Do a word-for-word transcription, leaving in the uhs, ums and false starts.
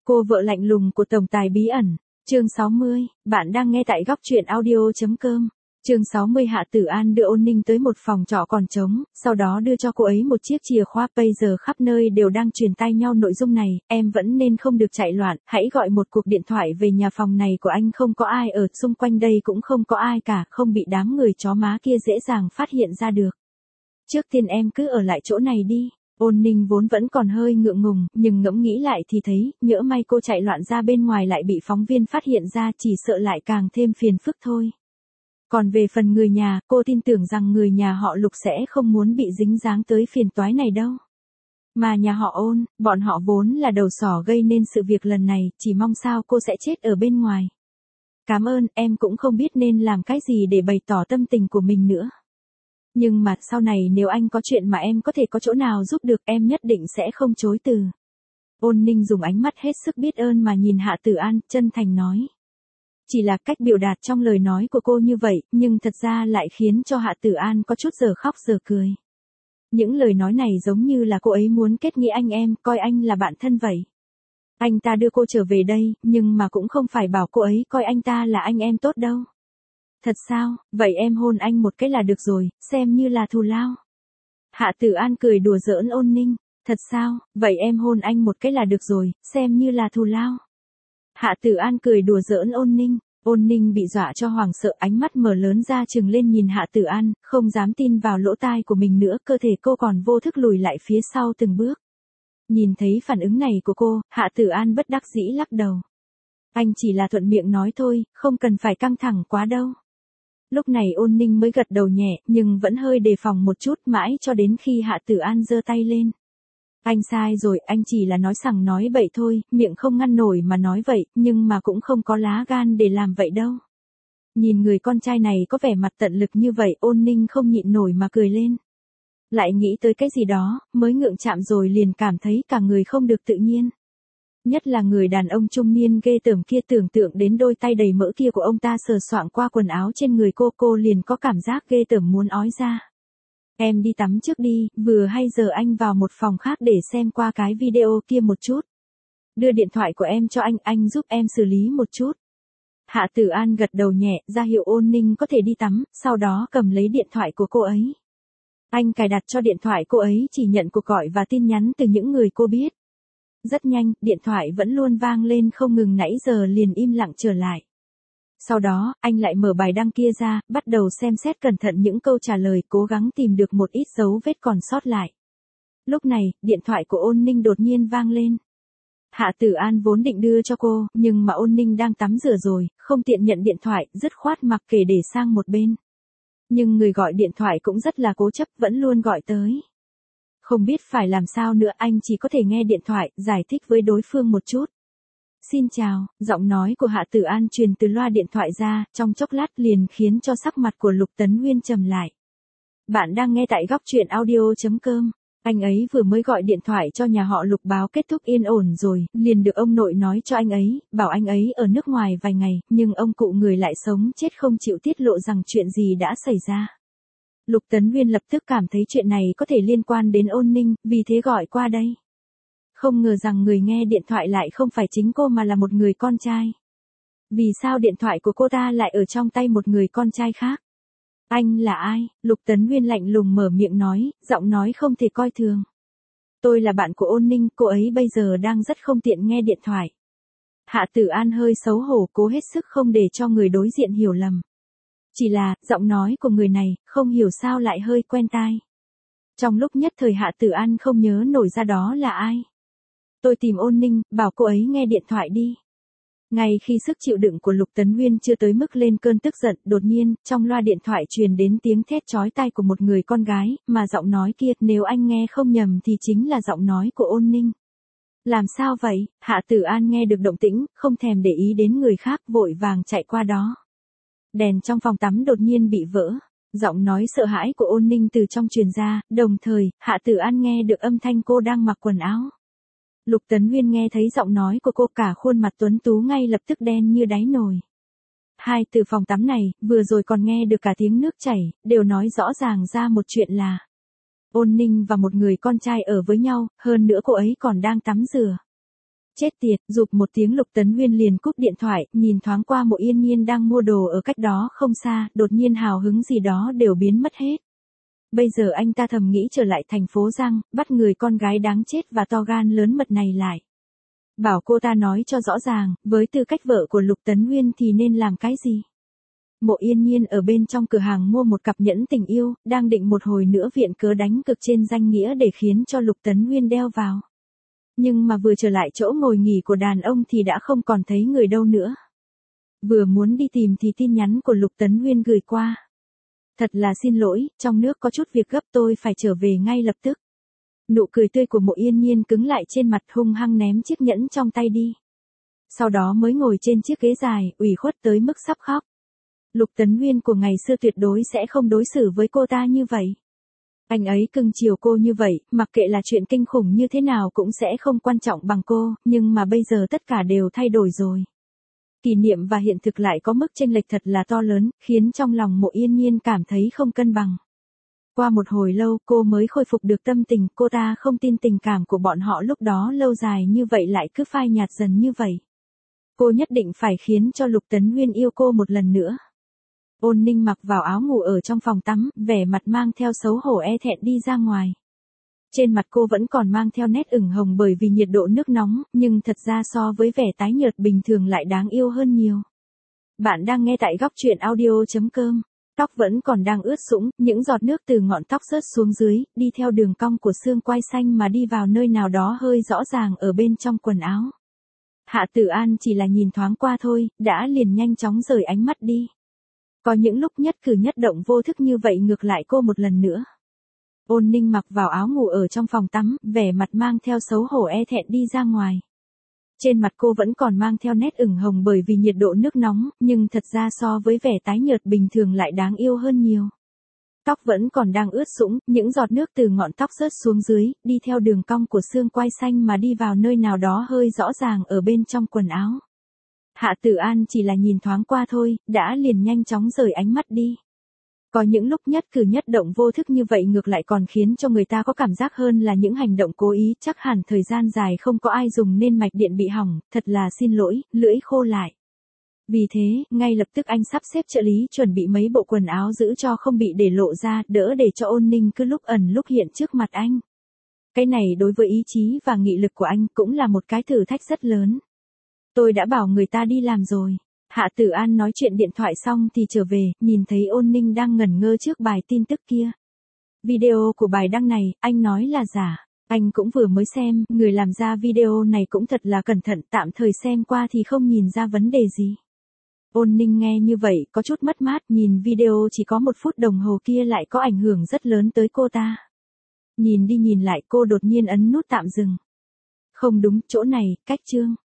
Cô vợ lạnh lùng của tổng tài bí ẩn. Chương sáu mươi, bạn đang nghe tại góc truyện audio.com. Chương sáu mươi Hạ Tử An đưa Ôn Ninh tới một phòng trọ còn trống, sau đó đưa cho cô ấy một chiếc chìa khóa. Bây giờ khắp nơi đều đang truyền tai nhau nội dung này, em vẫn nên không được chạy loạn, hãy gọi một cuộc điện thoại về nhà, phòng này của anh không có ai ở, xung quanh đây cũng không có ai cả, không bị đám người chó má kia dễ dàng phát hiện ra được. Trước tiên em cứ ở lại chỗ này đi. Ôn Ninh vốn vẫn còn hơi ngượng ngùng, nhưng ngẫm nghĩ lại thì thấy, nhỡ may cô chạy loạn ra bên ngoài lại bị phóng viên phát hiện ra, chỉ sợ lại càng thêm phiền phức thôi. Còn về phần người nhà, cô tin tưởng rằng người nhà họ Lục sẽ không muốn bị dính dáng tới phiền toái này đâu. Mà nhà họ Ôn, bọn họ vốn là đầu sỏ gây nên sự việc lần này, chỉ mong sao cô sẽ chết ở bên ngoài. Cảm ơn, em cũng không biết nên làm cái gì để bày tỏ tâm tình của mình nữa. Nhưng mà sau này nếu anh có chuyện mà em có thể có chỗ nào giúp được, em nhất định sẽ không chối từ. Ôn Ninh dùng ánh mắt hết sức biết ơn mà nhìn Hạ Tử An, chân thành nói. Chỉ là cách biểu đạt trong lời nói của cô như vậy, nhưng thật ra lại khiến cho Hạ Tử An có chút giờ khóc giờ cười. Những lời nói này giống như là cô ấy muốn kết nghĩa anh em, coi anh là bạn thân vậy. Anh ta đưa cô trở về đây, nhưng mà cũng không phải bảo cô ấy coi anh ta là anh em tốt đâu. Thật sao, vậy em hôn anh một cái là được rồi, xem như là thù lao. Hạ Tử An cười đùa giỡn Ôn Ninh. Thật sao, vậy em hôn anh một cái là được rồi, xem như là thù lao. Hạ Tử An cười đùa giỡn Ôn Ninh. Ôn Ninh bị dọa cho hoảng sợ, ánh mắt mở lớn ra trừng lên nhìn Hạ Tử An, không dám tin vào lỗ tai của mình nữa, cơ thể cô còn vô thức lùi lại phía sau từng bước. Nhìn thấy phản ứng này của cô, Hạ Tử An bất đắc dĩ lắc đầu. Anh chỉ là thuận miệng nói thôi, không cần phải căng thẳng quá đâu. Lúc này Ôn Ninh mới gật đầu nhẹ, nhưng vẫn hơi đề phòng một chút, mãi cho đến khi Hạ Tử An giơ tay lên. Anh sai rồi, anh chỉ là nói sằng nói bậy thôi, miệng không ngăn nổi mà nói vậy, nhưng mà cũng không có lá gan để làm vậy đâu. Nhìn người con trai này có vẻ mặt tận lực như vậy, Ôn Ninh không nhịn nổi mà cười lên. Lại nghĩ tới cái gì đó, mới ngượng chạm rồi liền cảm thấy cả người không được tự nhiên. Nhất là người đàn ông trung niên ghê tởm kia, tưởng tượng đến đôi tay đầy mỡ kia của ông ta sờ soạng qua quần áo trên người cô, cô liền có cảm giác ghê tởm muốn ói ra. Em đi tắm trước đi, vừa hay giờ anh vào một phòng khác để xem qua cái video kia một chút. Đưa điện thoại của em cho anh, anh giúp em xử lý một chút. Hạ Tử An gật đầu nhẹ, ra hiệu Ôn Ninh có thể đi tắm, sau đó cầm lấy điện thoại của cô ấy. Anh cài đặt cho điện thoại cô ấy chỉ nhận cuộc gọi và tin nhắn từ những người cô biết. Rất nhanh, điện thoại vẫn luôn vang lên không ngừng, nãy giờ liền im lặng trở lại. Sau đó, anh lại mở bài đăng kia ra, bắt đầu xem xét cẩn thận những câu trả lời, cố gắng tìm được một ít dấu vết còn sót lại. Lúc này, điện thoại của Ôn Ninh đột nhiên vang lên. Hạ Tử An vốn định đưa cho cô, nhưng mà Ôn Ninh đang tắm rửa rồi, không tiện nhận điện thoại, dứt khoát mặc kệ để sang một bên. Nhưng người gọi điện thoại cũng rất là cố chấp, vẫn luôn gọi tới. Không biết phải làm sao nữa, anh chỉ có thể nghe điện thoại, giải thích với đối phương một chút. Xin chào, giọng nói của Hạ Tử An truyền từ loa điện thoại ra, trong chốc lát liền khiến cho sắc mặt của Lục Tấn Nguyên trầm lại. Bạn đang nghe tại góc truyện audio.com. Anh ấy vừa mới gọi điện thoại cho nhà họ Lục báo kết thúc yên ổn rồi, liền được ông nội nói cho anh ấy, bảo anh ấy ở nước ngoài vài ngày, nhưng ông cụ người lại sống chết không chịu tiết lộ rằng chuyện gì đã xảy ra. Lục Tấn Nguyên lập tức cảm thấy chuyện này có thể liên quan đến Ôn Ninh, vì thế gọi qua đây. Không ngờ rằng người nghe điện thoại lại không phải chính cô mà là một người con trai. Vì sao điện thoại của cô ta lại ở trong tay một người con trai khác? Anh là ai? Lục Tấn Nguyên lạnh lùng mở miệng nói, giọng nói không thể coi thường. Tôi là bạn của Ôn Ninh, cô ấy bây giờ đang rất không tiện nghe điện thoại. Hạ Tử An hơi xấu hổ, cố hết sức không để cho người đối diện hiểu lầm. Chỉ là, giọng nói của người này, không hiểu sao lại hơi quen tai. Trong lúc nhất thời Hạ Tử An không nhớ nổi ra đó là ai. Tôi tìm Ôn Ninh, bảo cô ấy nghe điện thoại đi. Ngay khi sức chịu đựng của Lục Tấn Nguyên chưa tới mức lên cơn tức giận, đột nhiên, trong loa điện thoại truyền đến tiếng thét chói tai của một người con gái, mà giọng nói kia, nếu anh nghe không nhầm thì chính là giọng nói của Ôn Ninh. Làm sao vậy? Hạ Tử An nghe được động tĩnh, không thèm để ý đến người khác, vội vàng chạy qua đó. Đèn trong phòng tắm đột nhiên bị vỡ. Giọng nói sợ hãi của Ôn Ninh từ trong truyền ra, đồng thời, Hạ Tử An nghe được âm thanh cô đang mặc quần áo. Lục Tấn Nguyên nghe thấy giọng nói của cô, cả khuôn mặt tuấn tú ngay lập tức đen như đáy nồi. Hai từ phòng tắm này, vừa rồi còn nghe được cả tiếng nước chảy, đều nói rõ ràng ra một chuyện là Ôn Ninh và một người con trai ở với nhau, hơn nữa cô ấy còn đang tắm rửa. Chết tiệt, rụp một tiếng Lục Tấn Nguyên liền cúp điện thoại, nhìn thoáng qua Mộ Yên Nhiên đang mua đồ ở cách đó không xa, đột nhiên hào hứng gì đó đều biến mất hết. Bây giờ anh ta thầm nghĩ trở lại thành phố Giang, bắt người con gái đáng chết và to gan lớn mật này lại. Bảo cô ta nói cho rõ ràng, với tư cách vợ của Lục Tấn Nguyên thì nên làm cái gì. Mộ Yên Nhiên ở bên trong cửa hàng mua một cặp nhẫn tình yêu, đang định một hồi nữa viện cớ đánh cực trên danh nghĩa để khiến cho Lục Tấn Nguyên đeo vào. Nhưng mà vừa trở lại chỗ ngồi nghỉ của đàn ông thì đã không còn thấy người đâu nữa. Vừa muốn đi tìm thì tin nhắn của Lục Tấn Nguyên gửi qua. Thật là xin lỗi, trong nước có chút việc gấp tôi phải trở về ngay lập tức. Nụ cười tươi của Mộ Yên Nhiên cứng lại trên mặt, hung hăng ném chiếc nhẫn trong tay đi. Sau đó mới ngồi trên chiếc ghế dài, ủy khuất tới mức sắp khóc. Lục Tấn Nguyên của ngày xưa tuyệt đối sẽ không đối xử với cô ta như vậy. Anh ấy cưng chiều cô như vậy, mặc kệ là chuyện kinh khủng như thế nào cũng sẽ không quan trọng bằng cô, nhưng mà bây giờ tất cả đều thay đổi rồi. Kỷ niệm và hiện thực lại có mức chênh lệch thật là to lớn, khiến trong lòng Mộ Yên Nhiên cảm thấy không cân bằng. Qua một hồi lâu cô mới khôi phục được tâm tình, cô ta không tin tình cảm của bọn họ lúc đó lâu dài như vậy lại cứ phai nhạt dần như vậy. Cô nhất định phải khiến cho Lục Tấn Nguyên yêu cô một lần nữa. Ôn Ninh mặc vào áo ngủ ở trong phòng tắm, vẻ mặt mang theo xấu hổ e thẹn đi ra ngoài. Trên mặt cô vẫn còn mang theo nét ửng hồng bởi vì nhiệt độ nước nóng, nhưng thật ra so với vẻ tái nhợt bình thường lại đáng yêu hơn nhiều. Bạn đang nghe tại góc truyện audio chấm com. Tóc vẫn còn đang ướt sũng, những giọt nước từ ngọn tóc rớt xuống dưới, đi theo đường cong của xương quai xanh mà đi vào nơi nào đó hơi rõ ràng ở bên trong quần áo. Hạ Tử An chỉ là nhìn thoáng qua thôi, đã liền nhanh chóng rời ánh mắt đi. Có những lúc nhất cử nhất động vô thức như vậy ngược lại cô một lần nữa. Ôn Ninh mặc vào áo ngủ ở trong phòng tắm, vẻ mặt mang theo xấu hổ e thẹn đi ra ngoài. Trên mặt cô vẫn còn mang theo nét ửng hồng bởi vì nhiệt độ nước nóng, nhưng thật ra so với vẻ tái nhợt bình thường lại đáng yêu hơn nhiều. Tóc vẫn còn đang ướt sũng, những giọt nước từ ngọn tóc rớt xuống dưới, đi theo đường cong của xương quai xanh mà đi vào nơi nào đó hơi rõ ràng ở bên trong quần áo. Hạ Tử An chỉ là nhìn thoáng qua thôi, đã liền nhanh chóng rời ánh mắt đi. Có những lúc nhất cử nhất động vô thức như vậy ngược lại còn khiến cho người ta có cảm giác hơn là những hành động cố ý, chắc hẳn thời gian dài không có ai dùng nên mạch điện bị hỏng, thật là xin lỗi, lưỡi khô lại. Vì thế, ngay lập tức anh sắp xếp trợ lý chuẩn bị mấy bộ quần áo giữ cho không bị để lộ ra, đỡ để cho Ôn Ninh cứ lúc ẩn lúc hiện trước mặt anh. Cái này đối với ý chí và nghị lực của anh cũng là một cái thử thách rất lớn. Tôi đã bảo người ta đi làm rồi. Hạ Tử An nói chuyện điện thoại xong thì trở về, nhìn thấy Ôn Ninh đang ngẩn ngơ trước bài tin tức kia. Video của bài đăng này, anh nói là giả. Anh cũng vừa mới xem, người làm ra video này cũng thật là cẩn thận, tạm thời xem qua thì không nhìn ra vấn đề gì. Ôn Ninh nghe như vậy, có chút mất mát, nhìn video chỉ có một phút đồng hồ kia lại có ảnh hưởng rất lớn tới cô ta. Nhìn đi nhìn lại cô đột nhiên ấn nút tạm dừng. Không đúng, chỗ này, cách chương.